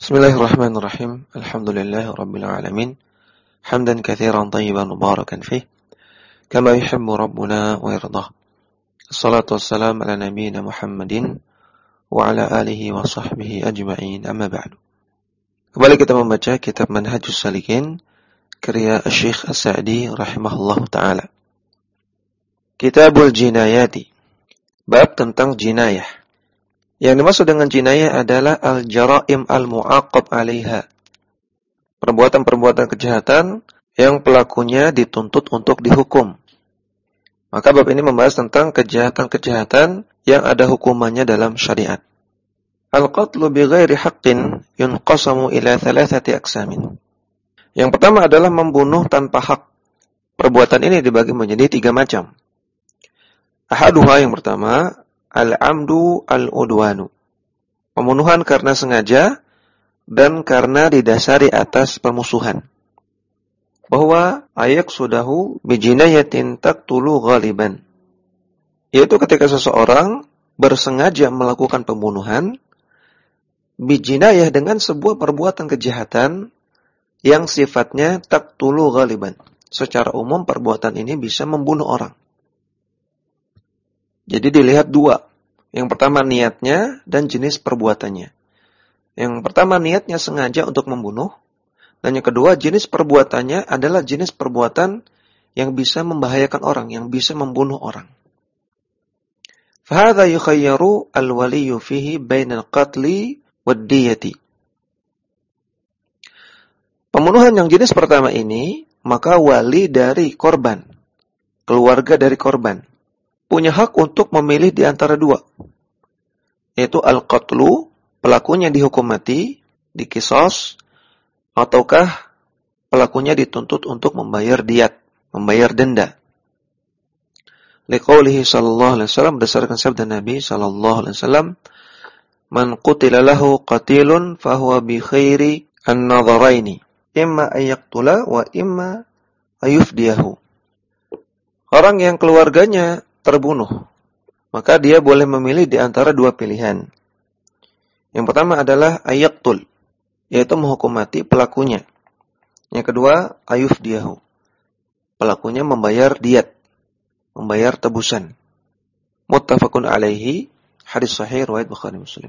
Bismillahirrahmanirrahim. Alhamdulillahirabbil alamin. Hamdan katsiran thayyiban mubarakan fih, kama yuhibbu rabbuna wa yardah. Assalatu wassalamu ala nabiyyina Muhammadin wa ala alihi wa sahbihi ajma'in. Amma ba'du. Kembali kita membaca kitab Manhajus Salikin karya Syekh As-Sa'di rahimahullahu taala. Kitabul Jinayati. Bab tentang jinayah. Yang dimaksud dengan jinayah adalah al-jara'im al-mu'aqab 'alaiha. Perbuatan-perbuatan kejahatan yang pelakunya dituntut untuk dihukum. Maka bab ini membahas tentang kejahatan-kejahatan yang ada hukumannya dalam syariat. Al-qatlu bighairi haqqin yunqasamu ila thalathati aqsamin. Yang pertama adalah membunuh tanpa hak. Perbuatan ini dibagi menjadi 3 macam. Ahaduha, yang pertama, al-amdu al-udwanu. Pembunuhan karena sengaja dan karena didasari atas permusuhan. Bahwa ayak sudahu bijinayatin taqtulu ghaliban. Yaitu ketika seseorang bersengaja melakukan pembunuhan bijinayah dengan sebuah perbuatan kejahatan yang sifatnya taqtulu ghaliban. Secara umum perbuatan ini bisa membunuh orang. Jadi dilihat 2. Yang pertama niatnya dan jenis perbuatannya. Yang pertama niatnya sengaja untuk membunuh. Dan yang kedua jenis perbuatannya adalah jenis perbuatan yang bisa membahayakan orang, yang bisa membunuh orang. Fahadha yukhayyaru al-waliyu fihi bainal qatli wad-diyati. Pembunuhan yang jenis pertama ini, maka wali dari korban, keluarga dari korban, punya hak untuk memilih di antara 2. Yaitu al-qatlu, pelakunya dihukum mati, dikisos, ataukah pelakunya dituntut untuk membayar diyat, membayar denda. Liqaulihi sallallahu alaihi wasallam, berdasarkan sabda Nabi sallallahu alaihi wasallam, man qutila lahu qatilun fahuwa bi khairi an-nadharaini, imma ayyaqtula wa imma ayufdiyahu. Orang yang keluarganya terbunuh, maka dia boleh memilih di antara 2 pilihan. Yang pertama adalah ayaqtul, yaitu menghukum mati pelakunya. Yang kedua, ayufdiyahu, pelakunya membayar diyat, membayar tebusan. Muttafaqun alaihi, hadis sahih riwayat Bukhari Muslim.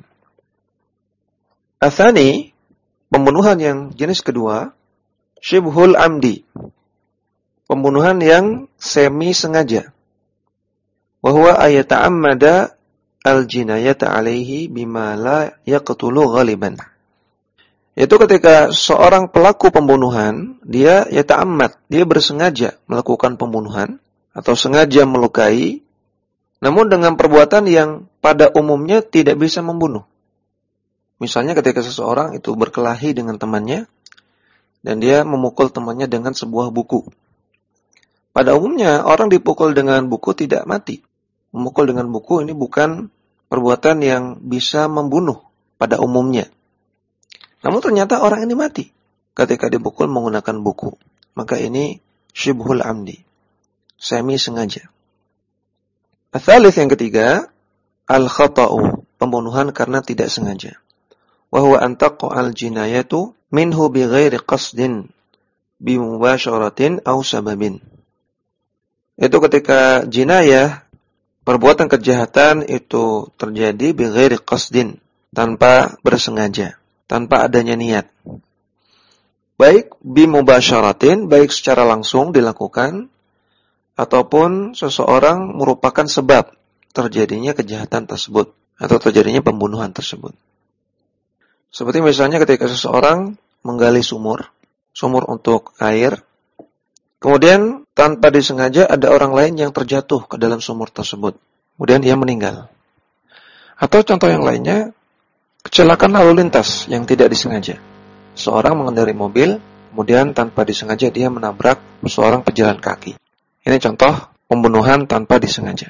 Atsani, pembunuhan yang jenis kedua, syibhul amdi, pembunuhan yang semi sengaja. Wa huwa ayata'ammada al-jinayata 'alaihi bima la yaqtulu ghaliban. Yaitu ketika seorang pelaku pembunuhan, dia yata'ammad, dia bersengaja melakukan pembunuhan atau sengaja melukai, namun dengan perbuatan yang pada umumnya tidak bisa membunuh. Misalnya ketika seseorang itu berkelahi dengan temannya dan dia memukul temannya dengan sebuah buku. Pada umumnya orang dipukul dengan buku tidak mati. Memukul dengan buku ini bukan perbuatan yang bisa membunuh pada umumnya. Namun ternyata orang ini mati ketika dipukul menggunakan buku. Maka ini syibhul amdi, semi sengaja. Ats-tsalits, yang ketiga, al-khata'u, pembunuhan karena tidak sengaja. Wa huwa an taqa'al jinayatu minhu bighairi qasdin bi mubasyaratin aw sababin. Itu ketika jinayah, perbuatan kejahatan itu terjadi bighairi qasdin, tanpa bersengaja, tanpa adanya niat. Baik bi mubasyaratin, baik secara langsung dilakukan, ataupun seseorang merupakan sebab terjadinya kejahatan tersebut atau terjadinya pembunuhan tersebut. Seperti misalnya ketika seseorang menggali sumur untuk air, kemudian tanpa disengaja ada orang lain yang terjatuh ke dalam sumur tersebut, kemudian dia meninggal. Atau contoh yang lainnya, kecelakaan lalu lintas yang tidak disengaja. Seorang mengendarai mobil, kemudian tanpa disengaja dia menabrak seorang pejalan kaki. Ini contoh pembunuhan tanpa disengaja.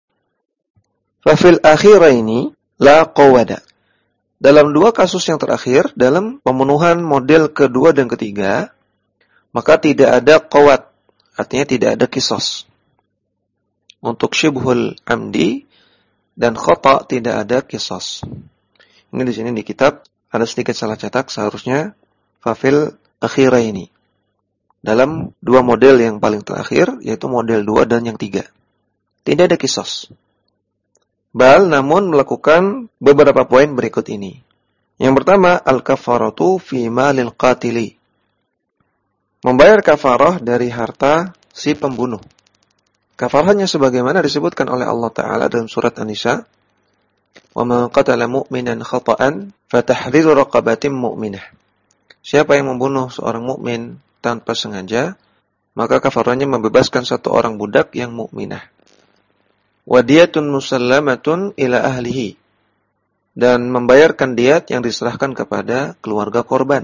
Fafil akhiraini la qawada. Dalam 2 kasus yang terakhir, dalam pembunuhan model kedua dan ketiga, maka tidak ada qawad, artinya tidak ada kisos. Untuk syibhul amdi dan khata' tidak ada kisos. Ini di sini di kitab ada sedikit salah cetak, seharusnya fafil akhiraini. Dalam dua model yang paling terakhir, yaitu model 2 dan yang 3. Tidak ada qisas. Bal namun melakukan beberapa poin berikut ini. Yang pertama, al-kafaratu fi malil qatili. Membayar kafarah dari harta si pembunuh. Kafarahnya sebagaimana disebutkan oleh Allah Ta'ala dalam surat An-Nisa, wa man qatala mu'minan khata'an fatahriru raqabatin mu'minah. Siapa yang membunuh seorang mukmin tanpa sengaja, maka kafarahnya membebaskan satu orang budak yang mukminah. Wa diyatun musallamatun ila ahlihi, dan membayarkan diat yang diserahkan kepada keluarga korban.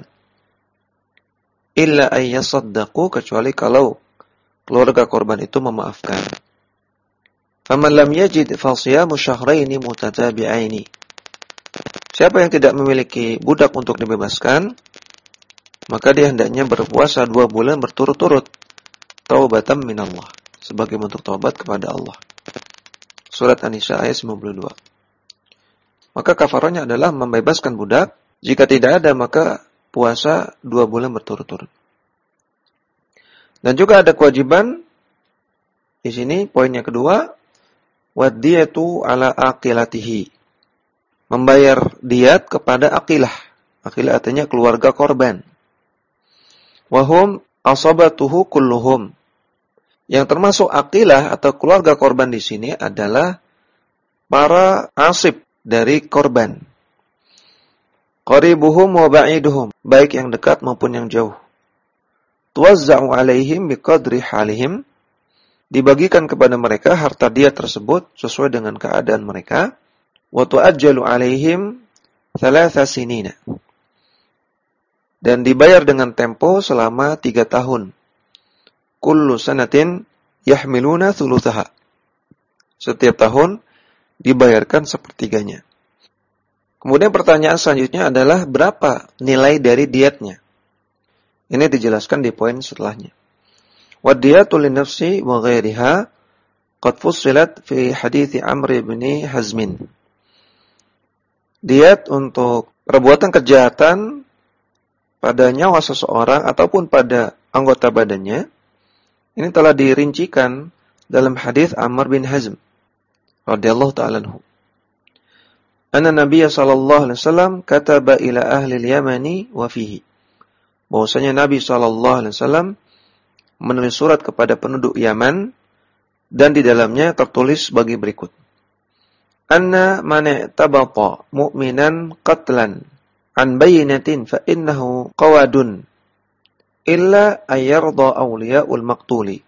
Illa ayyasaddaqu, kecuali kalau keluarga korban itu memaafkan. Faman lam yajid fasiyamu syahraini mutatabi'aini. Siapa yang tidak memiliki budak untuk dibebaskan, maka dia hendaknya berpuasa 2 bulan berturut-turut. Taubatan minallah, sebagai bentuk taubat kepada Allah. Surat An-Nisa ayat 92. Maka kafarahnya adalah membebaskan budak. Jika tidak ada, maka puasa 2 bulan berturut-turut. Dan juga ada kewajiban di sini, poinnya kedua, wadiyatu ala aqilatihi. Membayar diat kepada aqilah. Aqilah artinya keluarga korban. Wahum asabatuhu kulluhum. Yang termasuk aqilah atau keluarga korban di sini adalah para asib dari korban. Qaribuhum wa ba'iduhum, baik yang dekat maupun yang jauh. Tuwazza'u alaihim biqadri halihim, dibagikan kepada mereka harta dia tersebut sesuai dengan keadaan mereka. Wa tu'ajjalu alaihim 3 sinina, dan dibayar dengan tempo selama 3 tahun. Kullu sanatin yahmiluna thuluthaha. Setiap tahun dibayarkan sepertiganya. Kemudian pertanyaan selanjutnya adalah berapa nilai dari diatnya? Ini dijelaskan di poin setelahnya. Wadiyatu linnafsi wa ghairiha qad fussilat fi hadithi Amr bin Hazmin. Diat untuk perbuatan kejahatan pada nyawa seseorang ataupun pada anggota badannya, ini telah dirincikan dalam hadis Amr bin Hazm radhiyallahu ta'ala anhu. Anna Nabiya sallallahu alaihi wasallam kataba ila ahli al-Yamani wa fihi. Bahwasanya Nabi sallallahu alaihi wasallam menulis surat kepada penduduk Yaman dan di dalamnya tertulis bagi berikut. Anna man i'tabata mu'minan qatlan an bayyinatin fa innahu qawadun illa ayyarda awliya'ul maqtuli.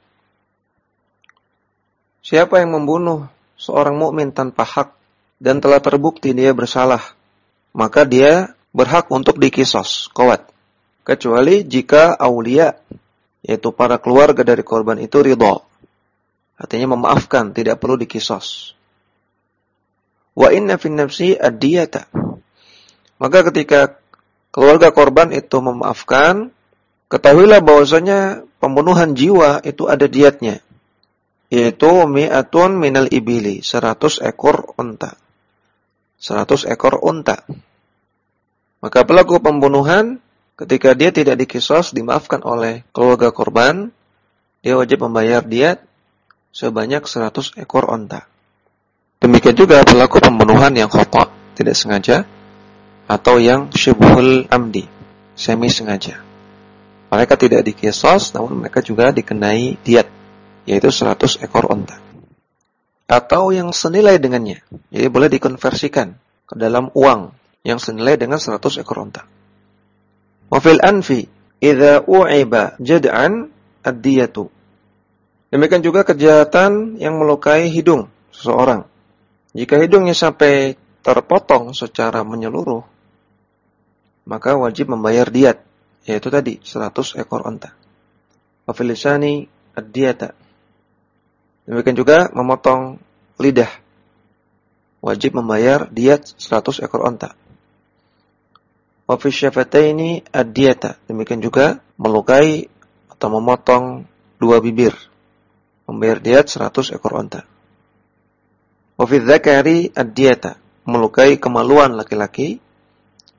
Siapa yang membunuh seorang mukmin tanpa hak dan telah terbukti dia bersalah, maka dia berhak untuk dikisos, qawad. Kecuali jika awliya, yaitu para keluarga dari korban itu ridha. Artinya memaafkan, tidak perlu dikisos. Wa inna fin nafsi ad-diyata. Maka ketika keluarga korban itu memaafkan, ketahuilah bahwasanya pembunuhan jiwa itu ada diatnya, yaitu mi'atun minal ibili, 100 ekor unta. 100 ekor unta. Maka pelaku pembunuhan ketika dia tidak dikisos, dimaafkan oleh keluarga korban, dia wajib membayar diat sebanyak 100 ekor unta. Demikian juga pelaku pembunuhan yang khata', tidak sengaja, atau yang syibhul amdi, semi sengaja. Mereka tidak dikisos, namun mereka juga dikenai diat, yaitu 100 ekor unta. Atau yang senilai dengannya, jadi boleh dikonversikan ke dalam uang yang senilai dengan 100 ekor unta. Wa fil anfi idza u'iba jad'an ad-diyatu. Demikian juga kejahatan yang melukai hidung seseorang. Jika hidungnya sampai terpotong secara menyeluruh, maka wajib membayar diat, yaitu tadi 100 ekor unta. Wa fil lisani ad-diyata. Demikian juga memotong lidah, wajib membayar diat 100 ekor unta. Wa fi syafataini ad-diyata. Demikian juga melukai atau memotong 2 bibir, membayar diat 100 ekor unta. Wa fi dzakari ad-diyata. Melukai kemaluan laki-laki,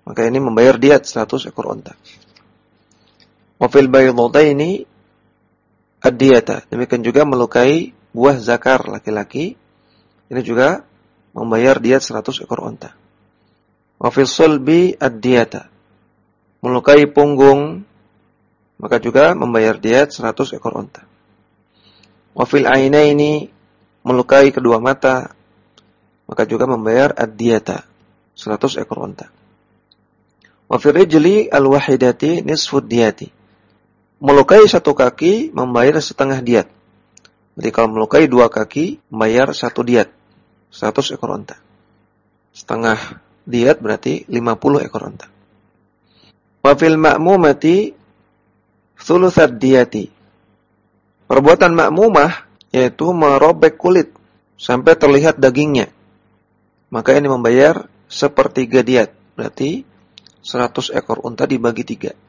maka ini membayar diat 100 ekor unta. Wa fil baydataini ad-diyata. Demikian juga melukai buah zakar laki-laki, ini juga membayar diat 100 ekor unta. Wa fil sulbi ad-diyata. Melukai punggung, maka juga membayar diat 100 ekor unta. Wa fil ainaini, melukai kedua mata, maka juga membayar ad-diyata 100 ekor unta. Wa fil rijli al-wahidati nisfud diyati. Melukai satu kaki membayar setengah diat. Jadi kalau melukai dua kaki membayar satu diat, 100 ekor unta. Setengah diat berarti 50 ekor unta. Wa fil ma'mumati thulutsad diyati. Perbuatan ma'mumah yaitu merobek kulit sampai terlihat dagingnya, maka ini membayar sepertiga diat, berarti 100 ekor unta dibagi 3.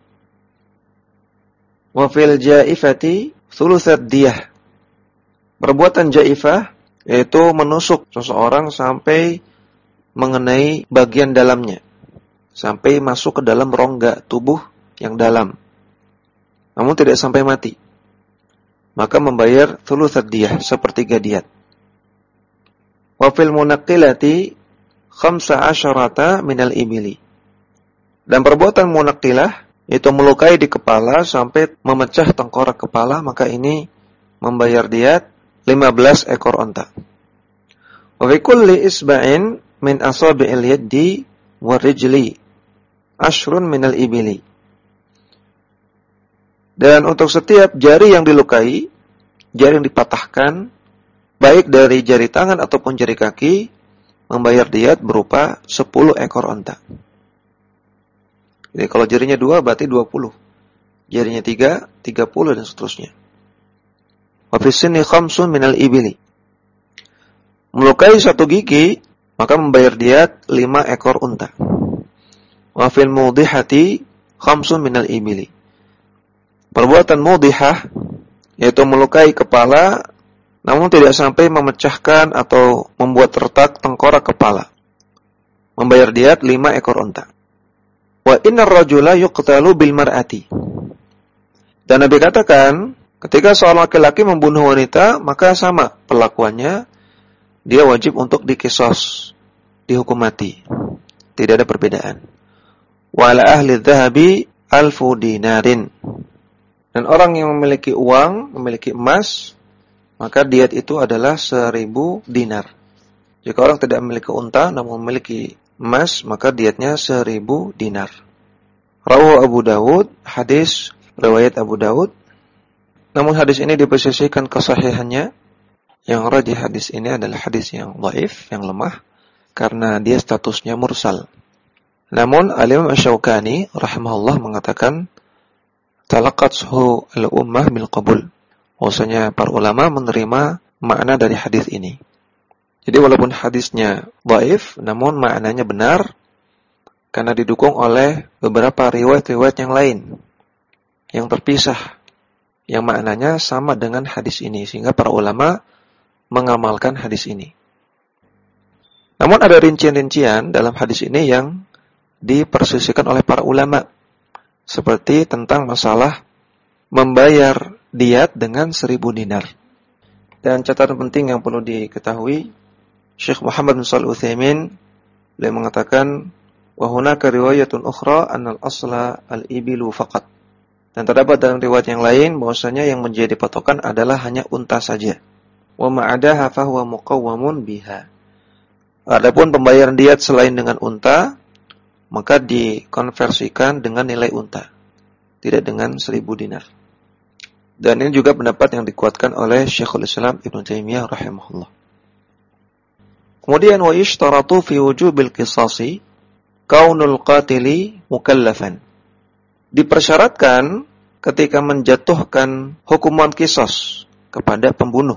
Wa fil jaifati thulutsad diyah. Perbuatan jaifah yaitu menusuk seseorang sampai mengenai bagian dalamnya, sampai masuk ke dalam rongga tubuh yang dalam, namun tidak sampai mati, maka membayar thulutsad diyah, sepertiga diat. Wa fil munaqqilati 15 minal ibili. Dan perbuatan munaqqilah itu melukai di kepala sampai memecah tengkorak kepala, maka ini membayar diat 15 ekor unta. Wa fi kulli isba'in min asabi'il yaddi warijli ashrun minal ibili. Dan untuk setiap jari yang dilukai, jari yang dipatahkan, baik dari jari tangan ataupun jari kaki, membayar diat berupa 10 ekor unta. Jadi kalau jarinya 2 berarti 20. Jarinya 3, 30 dan seterusnya. Wa fi sinni 5 minal ibili. Melukai satu gigi, maka membayar diat 5 ekor unta. Wa fil mudihati 5 minal ibili. Perbuatan mudihah yaitu melukai kepala namun tidak sampai memecahkan atau membuat retak tengkorak kepala, membayar diat 5 ekor unta. Wa innar rajula yuqtalu bil mar'ati. Dan Nabi katakan, ketika seorang laki-laki membunuh wanita, maka sama perlakuannya, dia wajib untuk dikisos, dihukum mati. Tidak ada perbedaan. Wa ala ahli dhahabi 1000 dinarin. Dan orang yang memiliki uang, memiliki emas, maka diat itu adalah 1000 dinar. Jika orang tidak memiliki unta namun memiliki emas, maka diatnya 1000 dinar. Rawahu Abu Dawud, hadis riwayat Abu Dawud. Namun hadis ini diposisikan kesahihannya. Yang rajih hadis ini adalah hadis yang dhaif, yang lemah, karena dia statusnya mursal. Namun Al-Imam Asy-Syaukani rahimahullah mengatakan talaqathu al-ummah bil qabul. Bahwasanya para ulama menerima makna dari hadis ini. Jadi walaupun hadisnya dhaif, namun maknanya benar karena didukung oleh beberapa riwayat-riwayat yang lain yang terpisah, yang maknanya sama dengan hadis ini, sehingga para ulama mengamalkan hadis ini. Namun ada rincian-rincian dalam hadis ini yang dipersisikan oleh para ulama, seperti tentang masalah membayar diat dengan 1000 dinar. Dan catatan penting yang perlu diketahui, Syekh Muhammad bin Shalih Al-Utsaimin beliau mengatakan wa hunaka riwayatun ukhra annal asla al-ibilu faqat. Dan terdapat dalam riwayat yang lain bahwasanya yang menjadi patokan adalah hanya unta saja. Wa ma'adaha fa huwa muqawwamun biha. Adapun pembayaran diat selain dengan unta, maka dikonversikan dengan nilai unta, tidak dengan 1000 dinar. Dan ini juga pendapat yang dikuatkan oleh Syekhul Islam Ibnu Taimiyah rahimahullah. Kemudian wa yishtaratu fi wujubil qisasi kaunul qatili mukallafan. Dipersyaratkan ketika menjatuhkan hukuman qisas kepada pembunuh,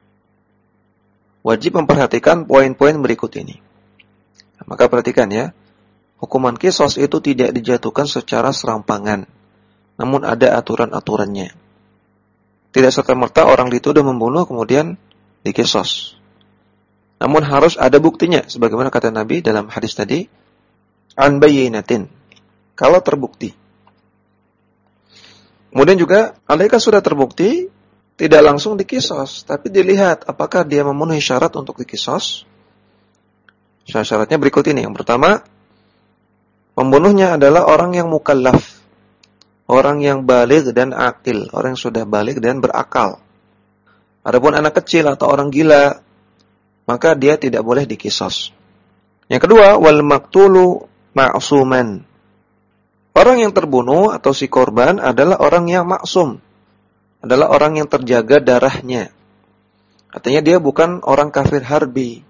wajib memperhatikan poin-poin berikut ini. Maka perhatikan ya, hukuman qisas itu tidak dijatuhkan secara serampangan, namun ada aturan-aturannya. Tidak serta-merta orang dituduh membunuh kemudian diqisas. Namun harus ada buktinya, sebagaimana kata Nabi dalam hadis tadi, an bayyinatin, kalau terbukti. Kemudian juga andaikan sudah terbukti, tidak langsung dikisos, tapi dilihat apakah dia memenuhi syarat untuk dikisos. Syaratnya berikut ini. Yang pertama, pembunuhnya adalah orang yang mukallaf, orang yang baligh dan akil, orang yang sudah baligh dan berakal. Adapun anak kecil atau orang gila, maka dia tidak boleh dikisos. Yang kedua, wal maqtulu ma'suman. Orang yang terbunuh atau si korban adalah orang yang maksum, adalah orang yang terjaga darahnya. Artinya dia bukan orang kafir harbi.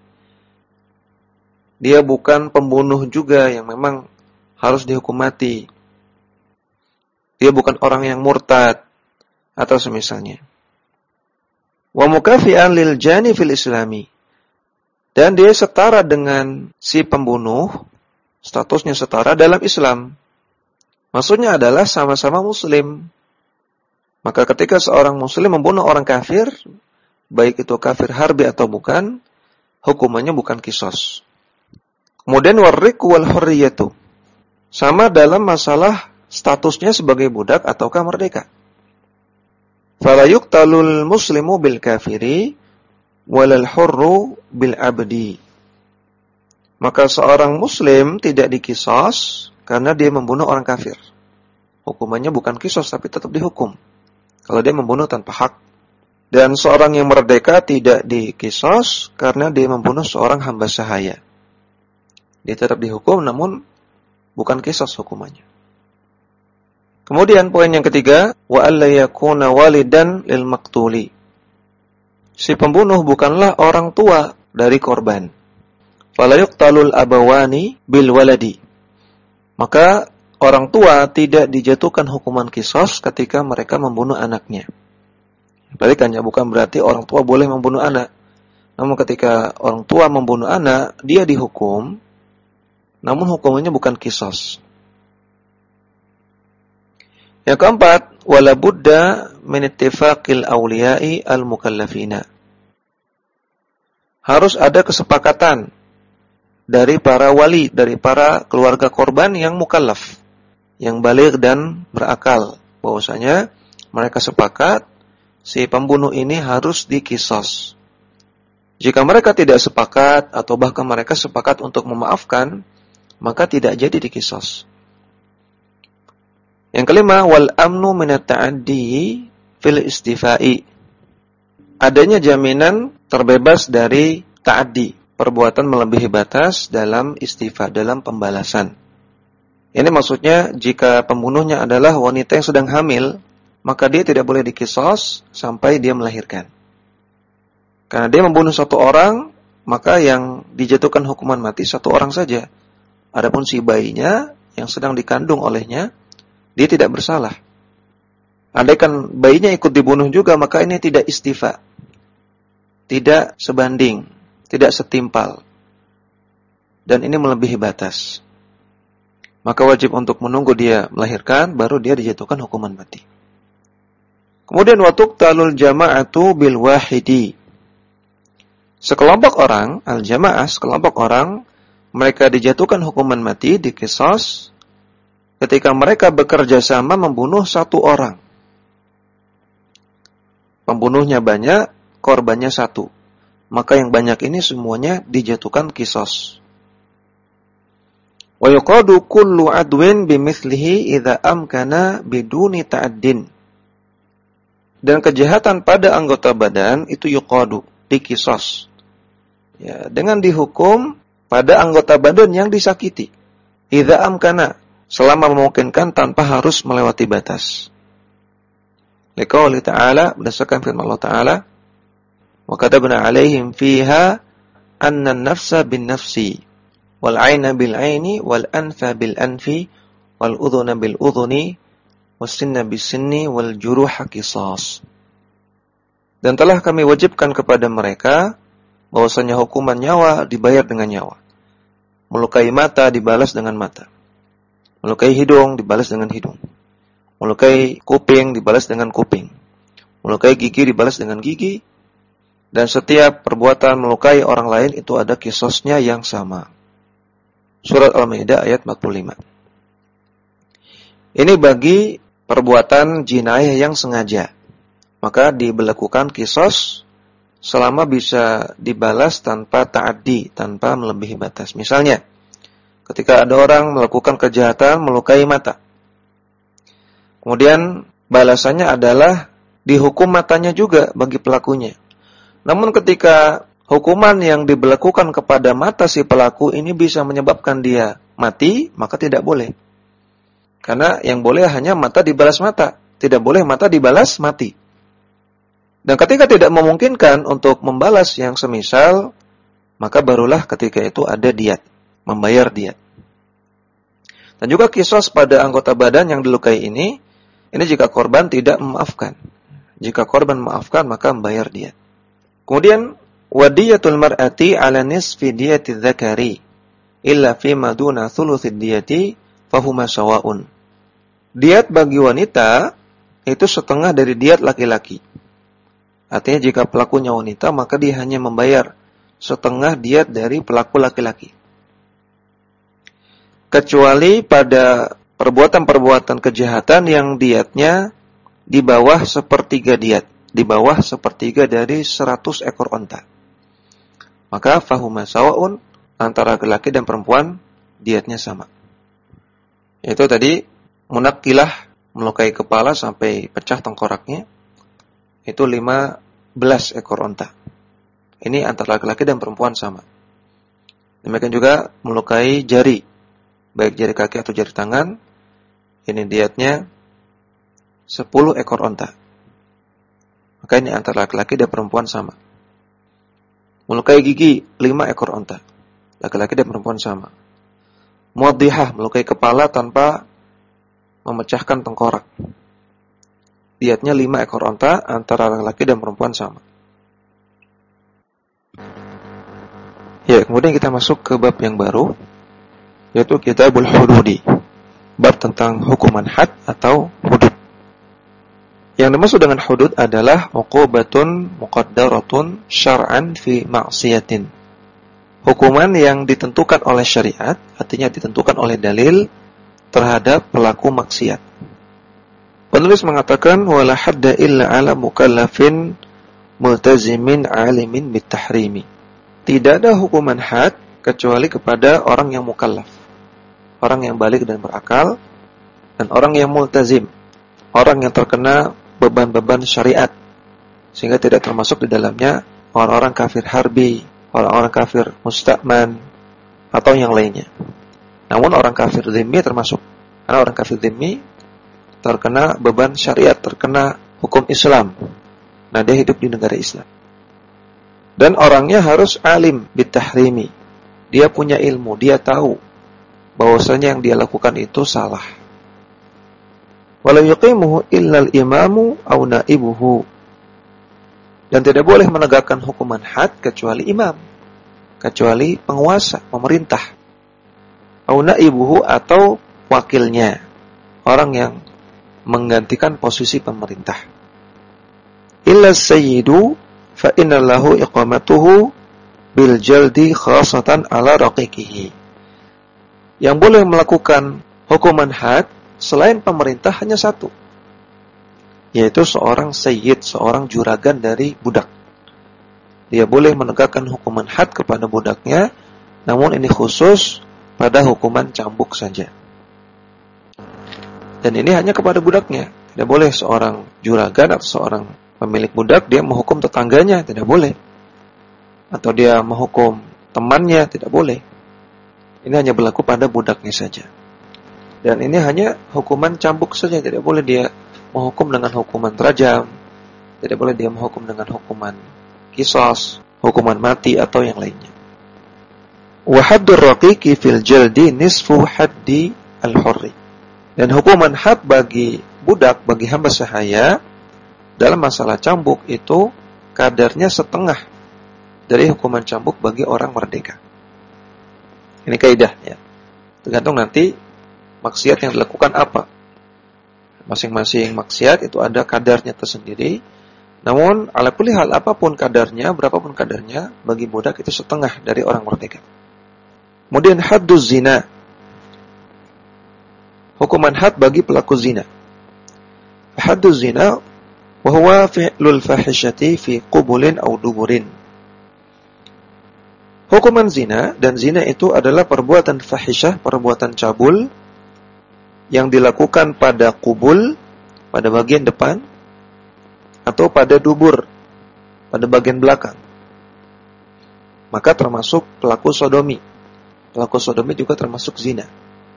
Dia bukan pembunuh juga yang memang harus dihukum mati. Dia bukan orang yang murtad atau semisalnya. Wa mukafi'an lil jani fil islami. Dan dia setara dengan si pembunuh, statusnya setara dalam Islam. Maksudnya adalah sama-sama muslim. Maka ketika seorang muslim membunuh orang kafir, baik itu kafir harbi atau bukan, hukumannya bukan kisos. Kemudian warriq wal hurriyatu. Sama dalam masalah statusnya sebagai budak ataukah merdeka. Fala yuqtalul muslimu bil kafiri walal hurru bil abdi. Maka seorang muslim tidak dikisos karena dia membunuh orang kafir. Hukumannya bukan kisos tapi tetap dihukum kalau dia membunuh tanpa hak. Dan seorang yang merdeka tidak dikisos karena dia membunuh seorang hamba sahaya. Dia tetap dihukum namun bukan kisos hukumannya. Kemudian poin yang ketiga, wa alla yakuna walidan lil maqtuli. Si pembunuh bukanlah orang tua dari korban. Fala yuqtalul abawani bil waladi. Maka orang tua tidak dijatuhkan hukuman kisos ketika mereka membunuh anaknya. Balikannya, bukan berarti orang tua boleh membunuh anak. Namun ketika orang tua membunuh anak, dia dihukum, namun hukumannya bukan kisos. Yang keempat, wala budda min ittifaqil awliya'i al-mukallafina. Harus ada kesepakatan dari para wali, dari para keluarga korban yang mukallaf, yang baligh dan berakal, bahwasanya mereka sepakat si pembunuh ini harus dikisos. Jika mereka tidak sepakat atau bahkan mereka sepakat untuk memaafkan, maka tidak jadi dikisos. Yang kelima, wal amnu minat ta'addi fil istifa'i. Adanya jaminan terbebas dari ta'addi, perbuatan melebihi batas dalam istifa, dalam pembalasan. Ini maksudnya jika pembunuhnya adalah wanita yang sedang hamil, maka dia tidak boleh dikisos sampai dia melahirkan. Karena dia membunuh satu orang, maka yang dijatuhkan hukuman mati satu orang saja. Adapun si bayinya yang sedang dikandung olehnya, dia tidak bersalah. Andaikan bayinya ikut dibunuh juga, maka ini tidak istifa, tidak sebanding, tidak setimpal. Dan ini melebihi batas. Maka wajib untuk menunggu dia melahirkan, baru dia dijatuhkan hukuman mati. Kemudian watuqtalul jama'atu bil wahidi. Sekelompok orang, al-jamaah, sekelompok orang, mereka dijatuhkan hukuman mati, dikisos, ketika mereka bekerja sama membunuh satu orang. Pembunuhnya banyak, korbannya satu. Maka yang banyak ini semuanya dijatuhkan kisos. Wa yuqadu kullu adwin bimithlihi idza amkana biduni ta'addin. Dan kejahatan pada anggota badan itu yuqadu, dikisos. Ya, dengan dihukum pada anggota badan yang disakiti. Idza amkana, selama memungkinkan tanpa harus melewati batas. Liqauli ta'ala, berdasarkan firman Allah Ta'ala, wa katabna 'alaihim fiha anna an-nafsa bin-nafsi wal 'aina bil-'aini wal anfa bil-anfi wal udhuna bil-udhuni was sinna bis-sinni wal juruha qisas. Dan telah kami wajibkan kepada mereka bahwasanya hukuman nyawa dibayar dengan nyawa. Melukai mata dibalas dengan mata. Melukai hidung dibalas dengan hidung. Melukai kuping dibalas dengan kuping. Melukai gigi dibalas dengan gigi. Dan setiap perbuatan melukai orang lain itu ada kisosnya yang sama. Surat Al-Maidah ayat 45. Ini bagi perbuatan jinayah yang sengaja. Maka diberlakukan qisas selama bisa dibalas tanpa ta'addi, tanpa melebihi batas. Misalnya, ketika ada orang melakukan kejahatan melukai mata. Kemudian balasannya adalah dihukum matanya juga bagi pelakunya. Namun ketika hukuman yang diberlakukan kepada mata si pelaku ini bisa menyebabkan dia mati, maka tidak boleh. Karena yang boleh hanya mata dibalas mata, tidak boleh mata dibalas mati. Dan ketika tidak memungkinkan untuk membalas yang semisal, maka barulah ketika itu ada diat, membayar diat. Dan juga qisas pada anggota badan yang dilukai ini jika korban tidak memaafkan. Jika korban memaafkan, maka membayar diat. Kemudian, wadiyatul mar'ati ala nisfi diyati dzakari illa fi maduna thuluthid diyati fahuma sawa'un. Diat bagi wanita itu setengah dari diat laki-laki. Artinya jika pelakunya wanita, maka dia hanya membayar setengah diat dari pelaku laki-laki. Kecuali pada perbuatan-perbuatan kejahatan yang diatnya di bawah sepertiga diat, di bawah sepertiga dari 100 ekor onta. Maka fahuma sawa'un, antara laki-laki dan perempuan diatnya sama. Itu tadi munakkilah, melukai kepala sampai pecah tengkoraknya. Itu 15 ekor onta. Ini antara laki-laki dan perempuan sama. Demikian juga melukai jari, baik jari kaki atau jari tangan. Ini diatnya 10 ekor onta. Maka ini antara laki-laki dan perempuan sama. Melukai gigi 5 ekor onta. Laki-laki dan perempuan sama. Muadhihah, melukai kepala tanpa memecahkan tengkorak. Diatnya 5 ekor onta, antara laki-laki dan perempuan sama. Ya, kemudian kita masuk ke bab yang baru, yaitu Kitabul Hududi. Bab tentang hukuman had atau hudud. Yang dimaksud dengan hudud adalah uqubatun muqaddaratun syar'an fi ma'siyatin. Hukuman yang ditentukan oleh syariat, artinya ditentukan oleh dalil terhadap pelaku maksiat. Penulis mengatakan wala hadda illa ala mukallafin multazimin alimin bitahrimi. Tidak ada hukuman had kecuali kepada orang yang mukallaf, orang yang baligh dan berakal, dan orang yang multazim, orang yang terkena beban-beban syariat, sehingga tidak termasuk di dalamnya orang-orang kafir harbi, orang-orang kafir musta'man, atau yang lainnya. Namun orang kafir dhimmi termasuk, karena orang kafir dhimmi terkena beban syariat, terkena hukum Islam. Nah, dia hidup di negara Islam. Dan orangnya harus alim bitahrimi. Dia punya ilmu, dia tahu bahwasanya yang dia lakukan itu salah. Walau yuqimuhu illal imamu aw naibuhu. Dan tidak boleh menegakkan hukuman had kecuali imam, kecuali penguasa, pemerintah. Aw naibuhu, atau wakilnya, orang yang menggantikan posisi pemerintah. Illa sayyidu fa inna lahu iqamatuhu bil jaldi khasatan ala raqiqihi. Yang boleh melakukan hukuman had selain pemerintah hanya satu, yaitu seorang sayyid, seorang juragan dari budak. Dia boleh menegakkan hukuman had kepada budaknya, namun ini khusus pada hukuman cambuk saja. Dan ini hanya kepada budaknya. Tidak boleh seorang juragan atau seorang pemilik budak dia menghukum tetangganya, tidak boleh. Atau dia menghukum temannya, tidak boleh. Ini hanya berlaku pada budaknya saja. Dan ini hanya hukuman cambuk saja, tidak boleh dia menghukum dengan hukuman rajam, tidak boleh dia menghukum dengan hukuman qisas, hukuman mati atau yang lainnya. Wa haddur raqiqi fil jaldi nisfu haddi al-hurri. Dan hukuman had bagi budak, bagi hamba sahaya dalam masalah cambuk itu kadarnya setengah dari hukuman cambuk bagi orang merdeka. Ini kaidah ya. Tergantung nanti maksiat yang dilakukan apa. Masing-masing maksiat itu ada kadarnya tersendiri. Namun ala kulli hal, apapun kadarnya, berapapun kadarnya, bagi budak itu setengah dari orang merdeka. Kemudian hadduz zina. Hukuman had bagi pelaku zina. Hadduz zina wa huwa fi'lul fahisyati fi qubulin aw duburin. Hukuman zina, dan zina itu adalah perbuatan fahisyah, perbuatan cabul yang dilakukan pada kubul, pada bagian depan, atau pada dubur, pada bagian belakang. Maka termasuk pelaku sodomi. Pelaku sodomi juga termasuk zina.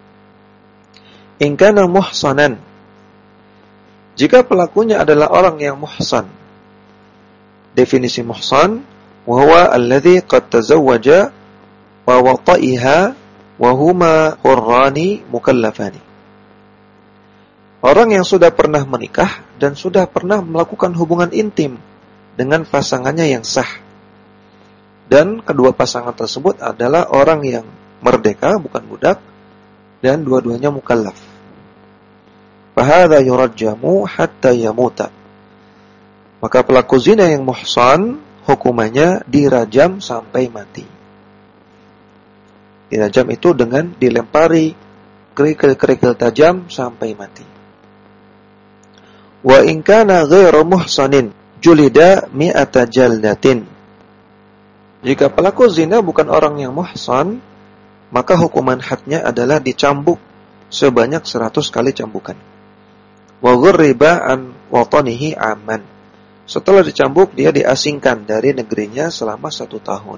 In kana muhsanan, jika pelakunya adalah orang yang muhsan. Definisi muhsan, wa huwa alladhi qad tazawwaja wa wata'iha wa huma hurrani mukallafani. Orang yang sudah pernah menikah dan sudah pernah melakukan hubungan intim dengan pasangannya yang sah. Dan kedua pasangan tersebut adalah orang yang merdeka, bukan budak, dan dua-duanya mukallaf. Fahadha yurajjamu hatta yamuta. Maka pelaku zina yang muhsan, hukumannya dirajam sampai mati. Dirajam itu dengan dilempari kerikil-kerikil tajam sampai mati. Wa in kana ghairu muhsanin julida mi'ata jaldatin. Jika pelaku zina bukan orang yang muhsan, maka hukuman hadnya adalah dicambuk sebanyak 100 kali cambukan. Wa ghurriba an watanihi aman. Setelah dicambuk, dia diasingkan dari negerinya selama 1 tahun.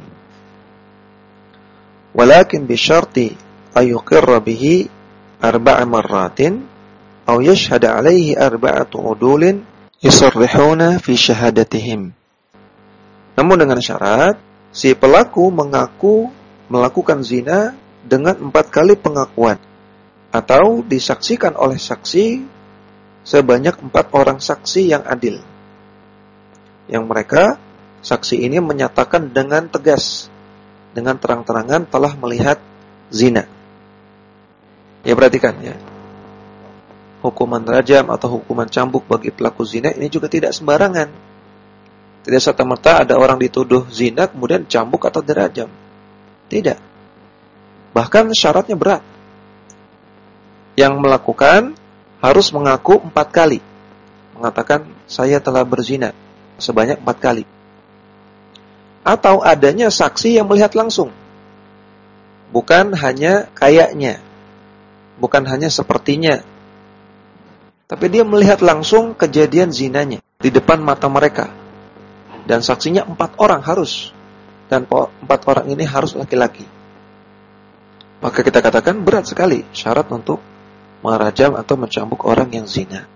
Walakin bisyarti ayuqirra bihi 4 marratin aw yashhad alaihi 4 udulin yusarrihuna fi syahadatihim. Namun dengan syarat, si pelaku mengaku melakukan zina dengan 4 kali pengakuan, atau disaksikan oleh saksi sebanyak 4 orang saksi yang adil, yang mereka, saksi ini menyatakan dengan tegas, dengan terang-terangan telah melihat zina. Ya, perhatikan ya. Hukuman rajam atau hukuman cambuk bagi pelaku zina ini juga tidak sembarangan. Tidak serta-merta ada orang dituduh zina kemudian cambuk atau dirajam. Tidak. Bahkan syaratnya berat. Yang melakukan harus mengaku 4 kali. Mengatakan, saya telah berzina sebanyak 4 kali. Atau adanya saksi yang melihat langsung. Bukan hanya kayaknya. Bukan hanya sepertinya. Tapi dia melihat langsung kejadian zinanya di depan mata mereka. Dan saksinya 4 orang harus. Dan 4 orang ini harus laki-laki. Maka kita katakan berat sekali syarat untuk merajam atau mencambuk orang yang zina.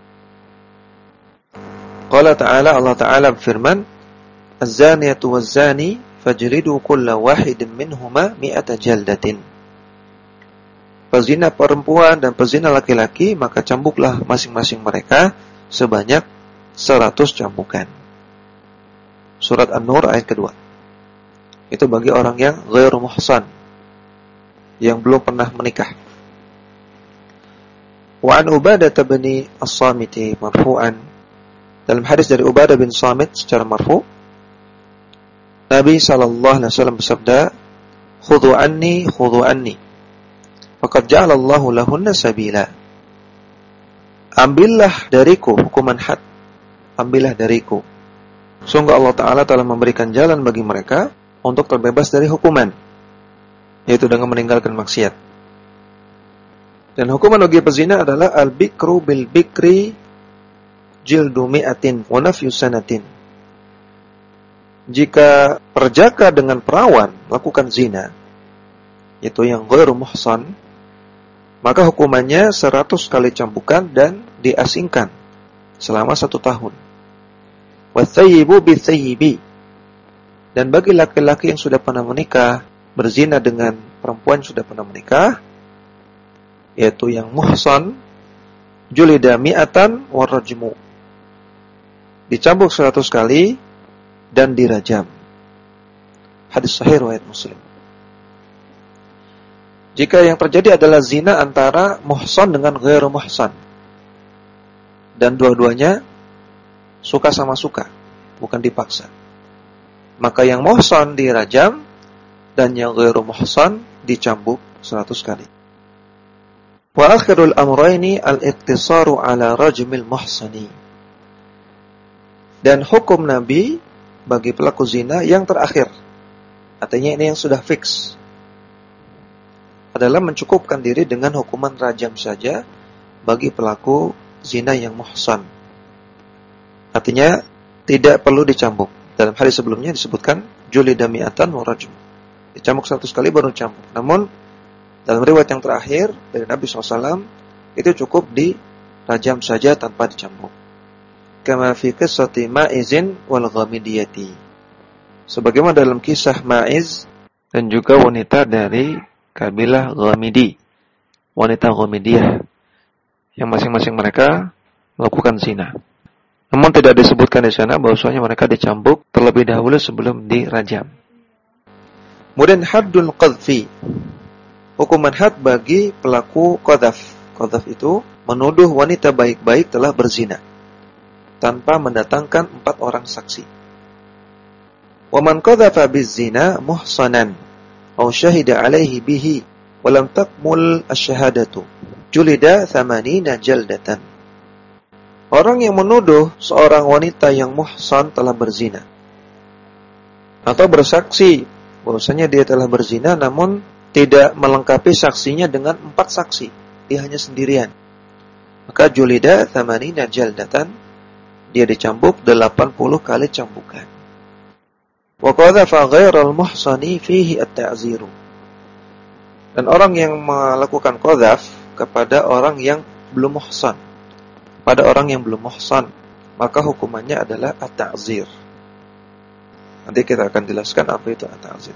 Qala ta'ala, Allah Ta'ala berfirman, Az-zaniyatu waz-zani fajridu kulla wahidin minhuma 100 jaldatin. Pezina perempuan dan pezina laki-laki, maka cambuklah masing-masing mereka sebanyak 100 cambukan. Surat An-Nur ayat kedua. Itu bagi orang yang ghairu muhsan, yang belum pernah menikah. Wa an Ubadah bin As-Samiti marfu'an, dalam hadis dari Ubadah bin Samit secara marfu', Nabi SAW bersabda, "Khudhu anni, faqad ja'ala Allahu lahunna sabila." Ambillah dariku hukuman had, ambillah dariku. Sungguh Allah Ta'ala telah memberikan jalan bagi mereka untuk terbebas dari hukuman, yaitu dengan meninggalkan maksiat. Dan hukuman bagi pezina adalah al-bikru bil bikri jildu mi'atin wa nafyu sanatin. Jika perjaka dengan perawan melakukan zina, yaitu yang ghairu muhsan, maka hukumannya 100 kali cambukan dan diasingkan selama 1 tahun. Wathayyibu bithayyibi. Dan bagi laki-laki yang sudah pernah menikah berzina dengan perempuan yang sudah pernah menikah, yaitu yang muhsan, julida mi'atan warajmu, dicambuk 100 kali dan dirajam. Hadis sahih riwayat Muslim. Jika yang terjadi adalah zina antara muhsan dengan ghairu muhsan, dan dua-duanya suka sama suka, bukan dipaksa, maka yang muhsan dirajam dan yang ghairu muhsan dicambuk 100 kali. Wa akhirul amrayni al-iqtisaru ala rajmil muhsani. Dan hukum Nabi bagi pelaku zina yang terakhir, artinya ini yang sudah fix, adalah mencukupkan diri dengan hukuman rajam saja bagi pelaku zina yang muhsan. Artinya tidak perlu dicambuk. Dalam hadis sebelumnya disebutkan julida mi'atan wa rajm. Dicambuk 100 kali baru cambuk. Namun dalam riwayat yang terakhir dari Nabi SAW itu cukup dirajam saja tanpa dicambuk. Kama fi qissati Ma'izin wal Ghamidiyati. Sebagaimana dalam kisah Ma'iz dan juga wanita dari kabilah Ghamidi, wanita Ghamidiyah, yang masing-masing mereka melakukan zina. Namun tidak disebutkan di sana bahwasanya mereka dicambuk terlebih dahulu sebelum dirajam. Kemudian haddul qadfi, hukuman had bagi pelaku qadhaf. Qadhaf itu menuduh wanita baik-baik telah berzina tanpa mendatangkan 4 orang saksi. Wa man qadhafa bizina muhsanan aw syahida alaihi bihi wa lam takmul asyhadatu julida 80 jaldatan. Orang yang menuduh seorang wanita yang muhsan telah berzina atau bersaksi bahwasanya dia telah berzina namun tidak melengkapi saksinya dengan 4 saksi, dia hanya sendirian, maka julida 80 jaldatan, dia dicambuk 80 kali cambukan. Wa qadhafa ghairal muhsani fihi at-ta'ziru. Dan orang yang melakukan qadhaf kepada orang yang belum muhsan, pada orang yang belum muhsan, maka hukumannya adalah at-ta'zir. Nanti kita akan jelaskan apa itu at-ta'zir.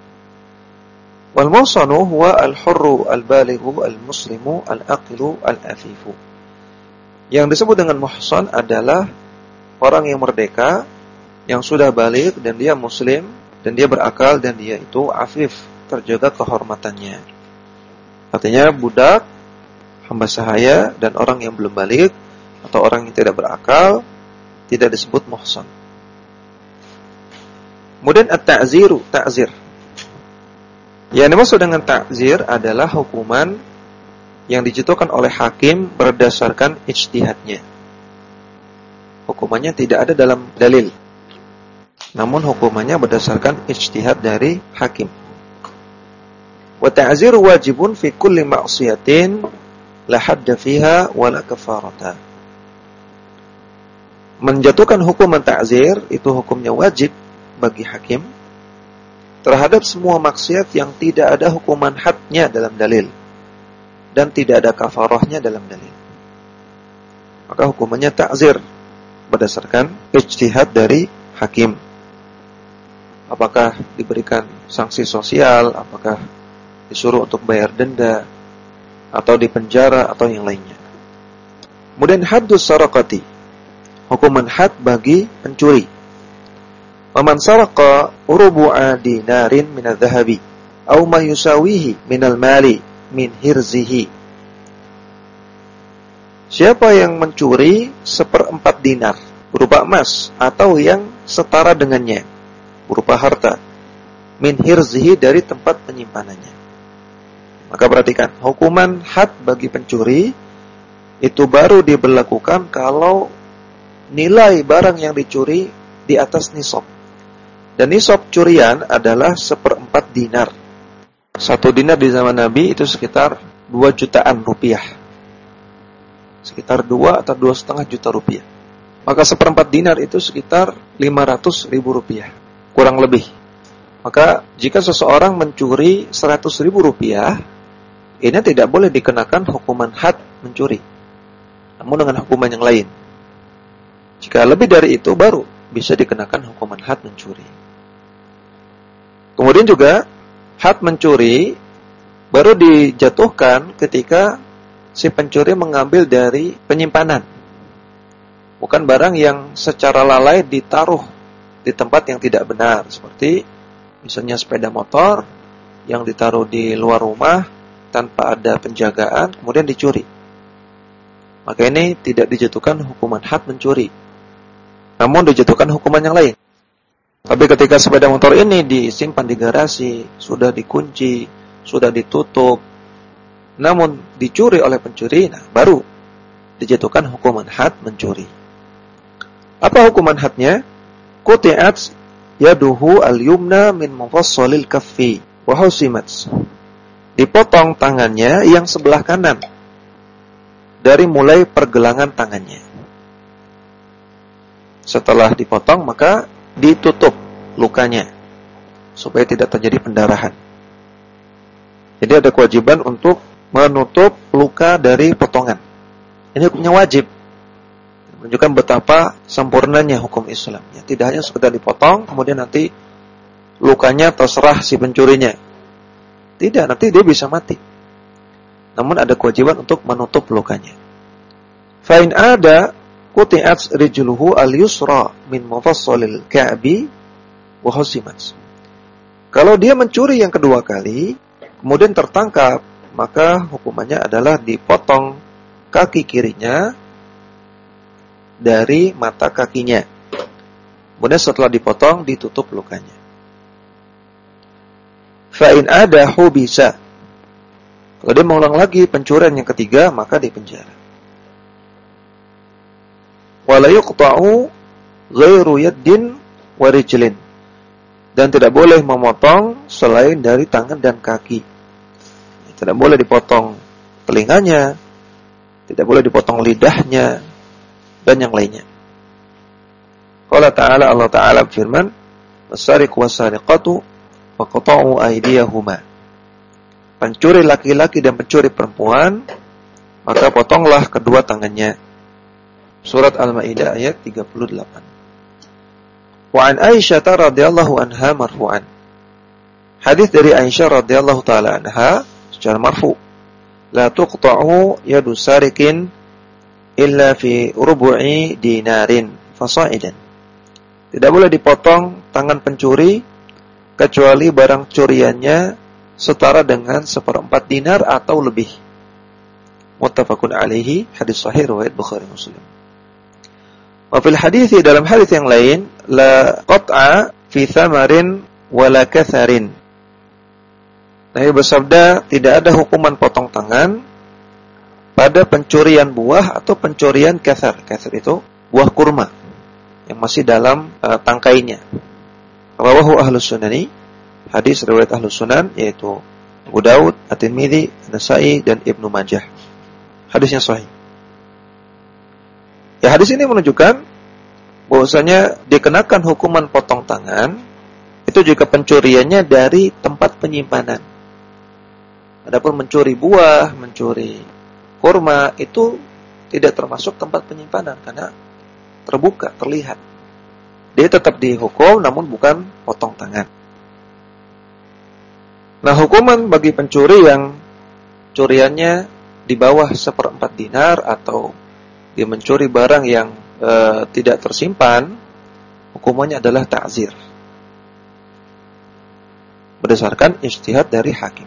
Wal muhsanu huwa al-hurru al-balighu al-muslimu al-aqilu al-afifu. Yang disebut dengan muhsan adalah orang yang merdeka, yang sudah baligh dan dia muslim dan dia berakal dan dia itu afif, terjaga kehormatannya. Artinya budak, hamba sahaya dan orang yang belum baligh atau orang yang tidak berakal tidak disebut muhsan. Kemudian at-ta'ziru, ta'zir. Yang dimaksud dengan ta'zir adalah hukuman yang dijatuhkan oleh hakim berdasarkan ijtihadnya. Hukumannya tidak ada dalam dalil, namun hukumannya berdasarkan ijtihad dari hakim. Wa ta'ziru wajibun fi kulli ma'siyatin la hadda fiha wa la kafarata. Menjatuhkan hukuman ta'zir itu hukumnya wajib bagi hakim terhadap semua maksiat yang tidak ada hukuman hadnya dalam dalil dan tidak ada kafarahnya dalam dalil. Maka hukumannya ta'zir berdasarkan ijtihad dari hakim. Apakah diberikan sanksi sosial, apakah disuruh untuk bayar denda, atau dipenjara, atau yang lainnya. Kemudian haddus sarakati, hukuman had bagi pencuri. Waman saraka urubu'a dinarin minadh-dhahabi aw ma yusawihi minal mali min hirzihi. Siapa yang mencuri 1/4 dinar berupa emas atau yang setara dengannya berupa harta min hirzihi dari tempat penyimpanannya. Maka perhatikan, hukuman had bagi pencuri itu baru diberlakukan kalau nilai barang yang dicuri di atas nisab. Dan nisab curian adalah 1/4 dinar. 1 dinar di zaman Nabi itu sekitar 2 jutaan rupiah. Sekitar 2 atau 2,5 juta rupiah. Maka 1/4 dinar itu sekitar 500.000 rupiah, kurang lebih. Maka jika seseorang mencuri 100.000 rupiah, ini tidak boleh dikenakan hukuman had mencuri, namun dengan hukuman yang lain. Jika lebih dari itu baru bisa dikenakan hukuman had mencuri. Kemudian juga had mencuri baru dijatuhkan ketika si pencuri mengambil dari penyimpanan, bukan barang yang secara lalai ditaruh di tempat yang tidak benar, seperti misalnya sepeda motor yang ditaruh di luar rumah tanpa ada penjagaan kemudian dicuri. Maka ini tidak dijatuhkan hukuman had mencuri, namun dijatuhkan hukuman yang lain. Tapi ketika sepeda motor ini disimpan di garasi, sudah dikunci, sudah ditutup, namun dicuri oleh pencuri, nah baru dijatuhkan hukuman had mencuri. Apa hukuman hadnya? Quti'at yaduhu al-yumna min mufassalil kaffi wa husimat. Dipotong tangannya yang sebelah kanan dari mulai pergelangan tangannya. Setelah dipotong maka ditutup lukanya supaya tidak terjadi pendarahan. Jadi ada kewajiban untuk menutup luka dari potongan. Ini hukumnya wajib. Menunjukkan betapa sempurnanya hukum Islam. Ya, tidak hanya sekedar dipotong, kemudian nanti lukanya terserah si pencurinya. Tidak, nanti dia bisa mati. Namun ada kewajiban untuk menutup lukanya. Fa'in ada quti'at rijluhu al-yusra min mufassalil ka'bi wa husimat. Kalau dia mencuri yang kedua kali, kemudian tertangkap, maka hukumannya adalah dipotong kaki kirinya dari mata kakinya. Kemudian setelah dipotong, ditutup lukanya. Fa'in ada hubisa. Kalau dia mengulang lagi pencurian yang ketiga, maka dipenjara. Wala yuqta'u ghairu yaddin wa rijlin. Dan tidak boleh memotong selain dari tangan dan kaki. Tidak boleh dipotong telinganya, tidak boleh dipotong lidahnya, dan yang lainnya. Allah Ta'ala berfirman, "Was-sariqu was-sariqatu faqta'u aydiyahuma." Pencuri laki-laki dan pencuri perempuan, maka potonglah kedua tangannya. Surat Al-Maidah ayat 38. Wa an Aisyah radhiyallahu anha marfu'an. Hadis dari Aisyah radhiyallahu taala anha secara marfu', la tuqta'u yadu sariqin illa fi rubu'i dinarin fasa'idan. Tidak boleh dipotong tangan pencuri kecuali barang curiannya setara dengan 1/4 dinar atau lebih. Muttafaqun alaihi, hadis sahih riwayat Bukhari Muslim. Wa fil hadis, dalam hadis yang lain, la qat'a fi thamarin wala katharin. Nabi bersabda, tidak ada hukuman potong tangan pada pencurian buah atau pencurian kathar. Kathar itu buah kurma yang masih dalam tangkainya. Rawahu Ahlus Sunani, hadis riwayat Ahlus Sunan, yaitu Abu Daud, At-Tirmidzi, An-Nasa'i, dan Ibnu Majah. Hadisnya sahih. Ya, hadis ini menunjukkan bahwasanya dikenakan hukuman potong tangan itu jika pencuriannya dari tempat penyimpanan. Adapun mencuri buah, mencuri kurma itu tidak termasuk tempat penyimpanan karena terbuka, terlihat. Dia tetap dihukum namun bukan potong tangan. Nah, hukuman bagi pencuri yang curiannya di bawah 1/4 dinar atau dia mencuri barang yang tidak tersimpan, hukumannya adalah ta'zir. Berdasarkan ijtihad dari hakim.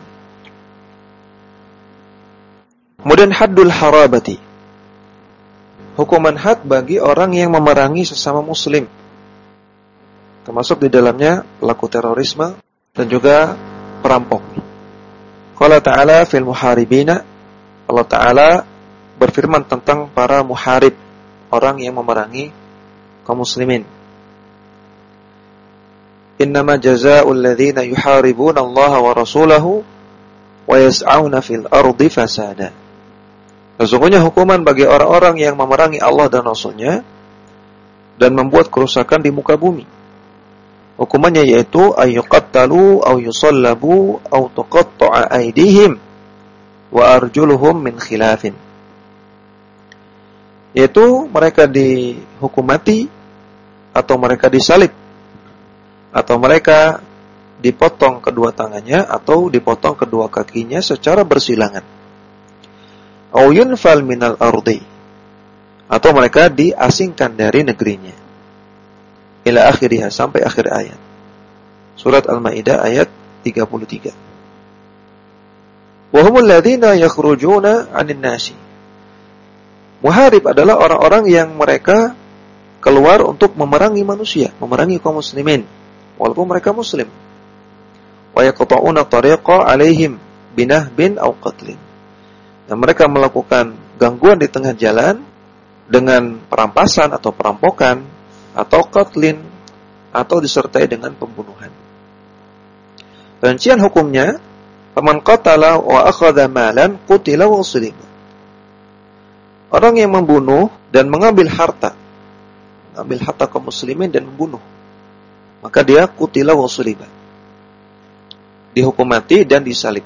Kemudian haddul harabati. Hukuman had bagi orang yang memerangi sesama muslim. Termasuk di dalamnya pelaku terorisme dan juga perampok. Qala ta'ala fil muharibina. Allah Ta'ala berfirman tentang para muharib, orang yang memerangi kaum muslimin. Innama jazaa'ul ladzina yuharibuna Allah wa rasulahu wa yas'auna fil ardi fasada. Sesungguhnya hukuman bagi orang-orang yang memerangi Allah dan Rasulnya dan membuat kerusakan di muka bumi. Hukumannya yaitu ayyuqattalu aw yusallabu aw tuqatta'a aydihim wa arjuluhum min khilafin. Yaitu mereka dihukum mati, atau mereka disalib, atau mereka dipotong kedua tangannya, atau dipotong kedua kakinya secara bersilangan. Au yunfal minal ardi, atau mereka diasingkan dari negerinya. Ila akhirih, sampai akhir ayat. Surat Al-Maidah ayat 33. Wa humul ladzina yakhrujuna 'anil nasi. Muharib adalah orang-orang yang mereka keluar untuk memerangi manusia, memerangi kaum muslimin, walaupun mereka muslim. Wa yaqta'una tariqa 'alaihim, binahbin aw qatlin. Dan mereka melakukan gangguan di tengah jalan dengan perampasan atau perampokan atau qatlin atau disertai dengan pembunuhan. Rincian hukumnya, faman qatala wa akhadha malan qutila wa sulima. Orang yang membunuh dan mengambil harta kaum muslimin dan membunuh, maka dia qutila wa sulima, dihukum mati dan disalib.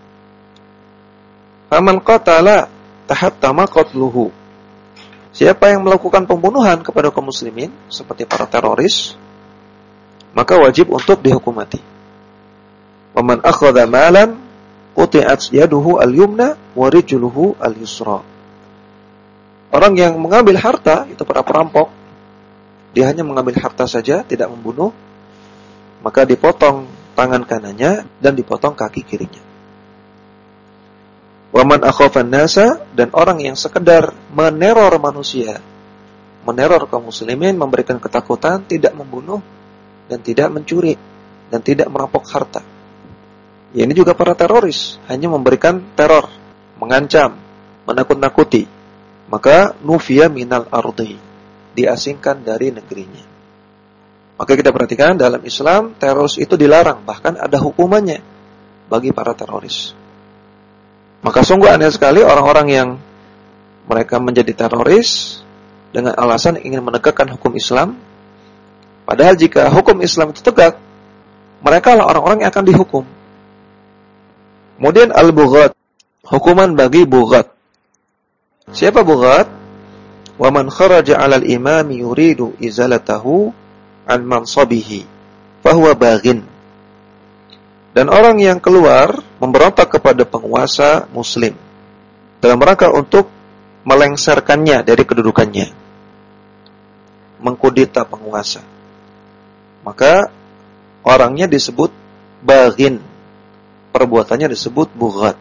Faman qatala tahattama qatluhu. Siapa yang melakukan pembunuhan kepada kaum muslimin seperti para teroris, maka wajib untuk dihukum mati. Waman akhadha malan quti'at yaduhu al-yumna wa rijluhu al-yusra. Orang yang mengambil harta, itu para perampok, dia hanya mengambil harta saja, tidak membunuh, maka dipotong tangan kanannya dan dipotong kaki kirinya. Waman akhafan nasa, dan orang yang sekedar meneror manusia, meneror kaum muslimin, memberikan ketakutan, tidak membunuh dan tidak mencuri dan tidak merampok harta. Ya, ini juga para teroris, hanya memberikan teror, mengancam, menakut-nakuti. Maka nufiya minal ardi, diasingkan dari negerinya. Maka kita perhatikan dalam Islam, teroris itu dilarang, bahkan ada hukumannya bagi para teroris. Maka sungguh aneh sekali orang-orang yang mereka menjadi teroris dengan alasan ingin menegakkan hukum Islam. Padahal jika hukum Islam itu tegak, mereka lah orang-orang yang akan dihukum. Kemudian al-bughat, hukuman bagi bughat. Siapa bughat? Wa man kharaja 'alal imami yuridu izalatahu an mansabihi fahuwa baghin. Dan orang yang keluar memberontak kepada penguasa muslim dalam rangka untuk melengsarkannya dari kedudukannya, mengkudeta penguasa, maka orangnya disebut baghin, perbuatannya disebut bughat.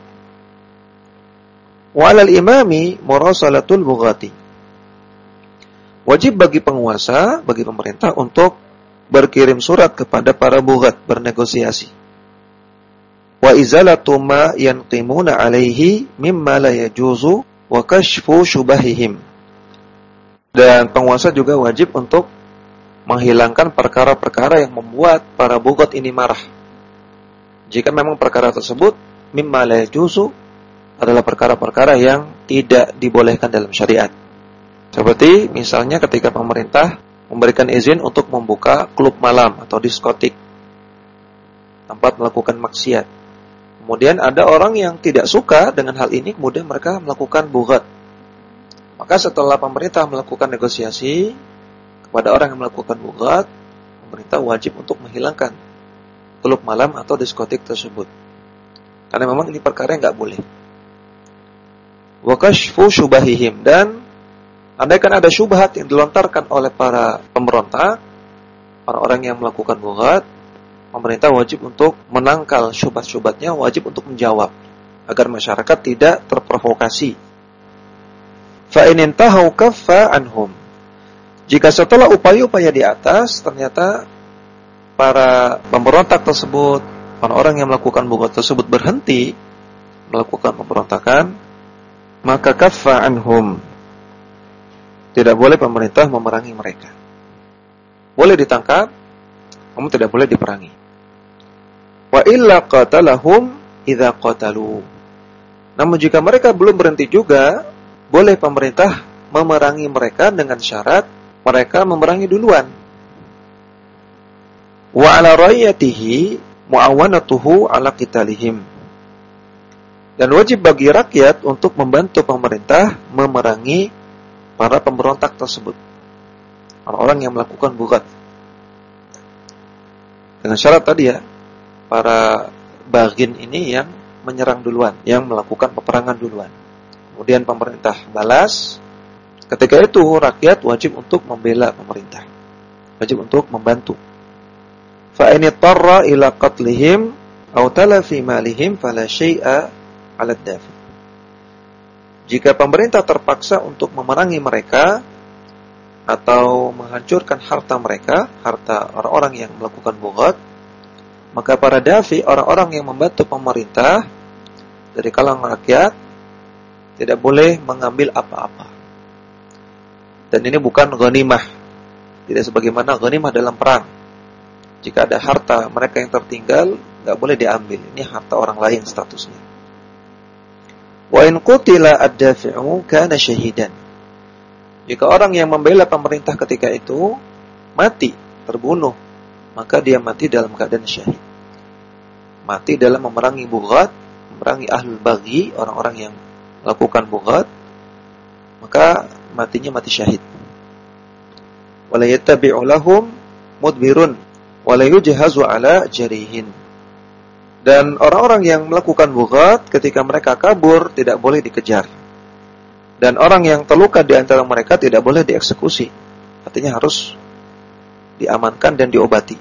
Wa 'alal imami murasalatul bughati. Wajib bagi penguasa, bagi pemerintah untuk berkirim surat kepada para bughat, bernegosiasi. Wa izalatu ma yanqimuna 'alaihi mimma la yajuzu wa kashfu syubahihim. Dan penguasa juga wajib untuk menghilangkan perkara-perkara yang membuat para bughat ini marah. Jika memang perkara tersebut mimma la yajuzu, adalah perkara-perkara yang tidak dibolehkan dalam syariat. Seperti misalnya ketika pemerintah memberikan izin untuk membuka klub malam atau diskotik, tempat melakukan maksiat. Kemudian ada orang yang tidak suka dengan hal ini, kemudian mereka melakukan bughat. Maka setelah pemerintah melakukan negosiasi kepada orang yang melakukan bughat, pemerintah wajib untuk menghilangkan klub malam atau diskotik tersebut. Karena memang ini perkara yang nggak boleh. Wa kashfu syubahihim, dan andaikan ada syubhat yang dilontarkan oleh para pemberontak, orang-orang yang melakukan bughat, pemerintah wajib untuk menangkal syubhat-syubhatnya, wajib untuk menjawab agar masyarakat tidak terprovokasi. Fa in intahu kaffa anhum. Jika setelah upaya-upaya di atas ternyata para pemberontak tersebut, orang-orang yang melakukan bughat tersebut berhenti melakukan pemberontakan, maka kaffa anhum. Tidak boleh pemerintah memerangi mereka. Boleh ditangkap, namun tidak boleh diperangi. Wa illa qatalahum idza qatalu. Namun jika mereka belum berhenti juga, boleh pemerintah memerangi mereka dengan syarat mereka memerangi duluan. Wa ala rayyatihi muawanatuhu ala qitalihim. Dan wajib bagi rakyat untuk membantu pemerintah memerangi para pemberontak tersebut, orang-orang yang melakukan bughat. Dengan syarat tadi ya, para baghin ini yang menyerang duluan, yang melakukan peperangan duluan. Kemudian pemerintah balas. Ketika itu rakyat wajib untuk membela pemerintah, wajib untuk membantu. Fa in ittara ila qatlihim aw talafi malihim fala syai'a 'ala ad-dafi. Jika pemerintah terpaksa untuk memerangi mereka atau menghancurkan harta mereka, harta orang-orang yang melakukan bughat, maka para dafi, orang-orang yang membantu pemerintah, dari kalangan rakyat tidak boleh mengambil apa-apa. Dan ini bukan ghanimah. Tidak sebagaimana ghanimah dalam perang. Jika ada harta mereka yang tertinggal, enggak boleh diambil. Ini harta orang lain statusnya. Wa in qutila ad-dafi'u kana syahidan. Jika orang yang membela pemerintah ketika itu mati, terbunuh, maka dia mati dalam keadaan syahid. Mati dalam memerangi bughat, memerangi ahlul baghi, orang-orang yang melakukan bughat, maka matinya mati syahid. Wala yattabi'u lahum mudbirun wala yujhazu ala jarihin. Dan orang-orang yang melakukan bughat ketika mereka kabur tidak boleh dikejar. Dan orang yang terluka di antara mereka tidak boleh dieksekusi. Artinya harus diamankan dan diobati.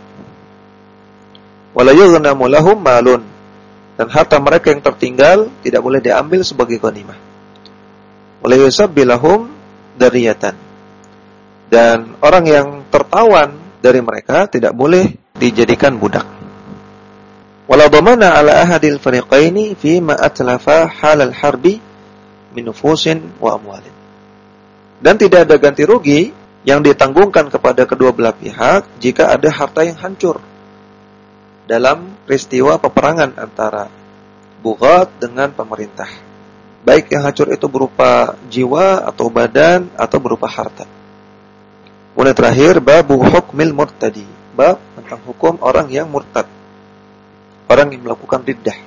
Wala yughnamu lahum malun. Dan harta mereka yang tertinggal tidak boleh diambil sebagai ghanimah. Wala yusabbi lahum dariyatan. Dan orang yang tertawan dari mereka tidak boleh dijadikan budak. Wala dhamana ala ahadil fariqaini fi ma atlafa halal harbi min nufusin wa amwalin. Dan tidak ada ganti rugi yang ditanggungkan kepada kedua belah pihak jika ada harta yang hancur dalam peristiwa peperangan antara bughat dengan pemerintah. Baik yang hancur itu berupa jiwa atau badan atau berupa harta. Kemudian terakhir, babu hukmil murtadi. Bab tentang hukum orang yang murtad. Orang yang melakukan riddah.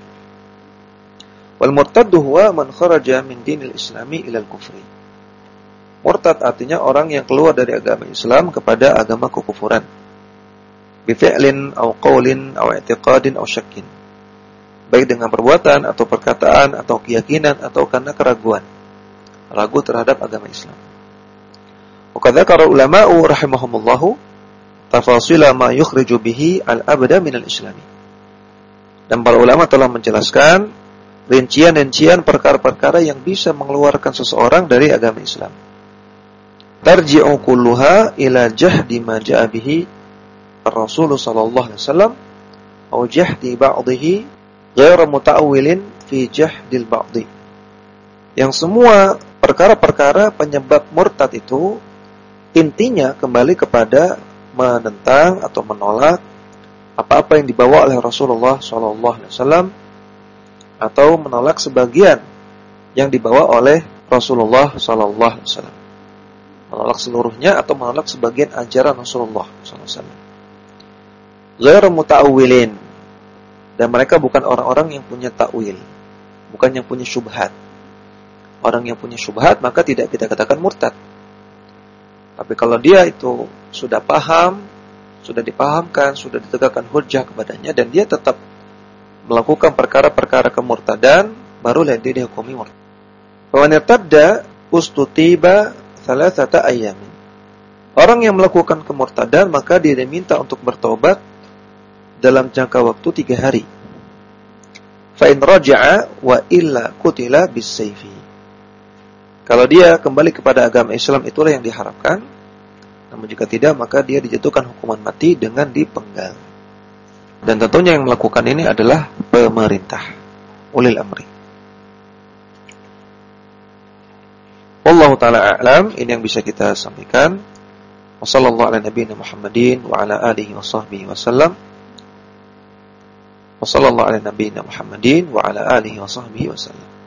Wal murtaddu huwa man kharaja min dinil islami ilal kufri. Murtad artinya orang yang keluar dari agama Islam kepada agama kekufuran. Bifi'lin aw qawlin aw i'tiqadin aw syakkin. Baik dengan perbuatan atau perkataan atau keyakinan atau karena keraguan. Ragu terhadap agama Islam. Wa kadzakara ulama'u rahimahumullahu tafasila ma yukhriju bihi al-abda minal islami. Dan para ulama telah menjelaskan rincian-rincian perkara-perkara yang bisa mengeluarkan seseorang dari agama Islam. Tarji'u kulluha ila jahdi ma ja'a bihi ar-rasul sallallahu alaihi wasallam aw jahdi ba'dihi ghairu muta'awwilin fi jahdil ba'di. Yang semua perkara-perkara penyebab murtad itu intinya kembali kepada menentang atau menolak apa-apa yang dibawa oleh Rasulullah sallallahu alaihi wasallam atau menolak sebagian yang dibawa oleh Rasulullah sallallahu alaihi wasallam. Menolak seluruhnya atau menolak sebagian ajaran Rasulullah sallallahu alaihi wasallam. Ghairu muta'awwilin. Dan mereka bukan orang-orang yang punya ta'wil, bukan yang punya syubhat. Orang yang punya syubhat maka tidak kita katakan murtad. Tapi kalau dia itu sudah paham, sudah dipahamkan, sudah ditegakkan hujjah kepadanya dan dia tetap melakukan perkara-perkara kemurtadan, barulah dia dihukumi murtad. Wa man irtadda ustutiba thalathata ayyamin. Orang yang melakukan kemurtadan maka dia diminta untuk bertobat dalam jangka waktu 3 hari. Fa in raja'a wa illa qutila bis-sayfi. Kalau dia kembali kepada agama Islam itulah yang diharapkan. Namun jika tidak maka dia dijatuhkan hukuman mati dengan dipenggal. Dan tentunya yang melakukan ini adalah pemerintah, ulil amri. Wallahu ta'ala a'lam. Ini yang bisa kita sampaikan. Wa sallallahu ala nabiyina Muhammadin wa ala alihi wa sahbihi wasallam. Wa sallallahu ala nabiyina Muhammadin wa ala alihi wa sahbihi wasallam.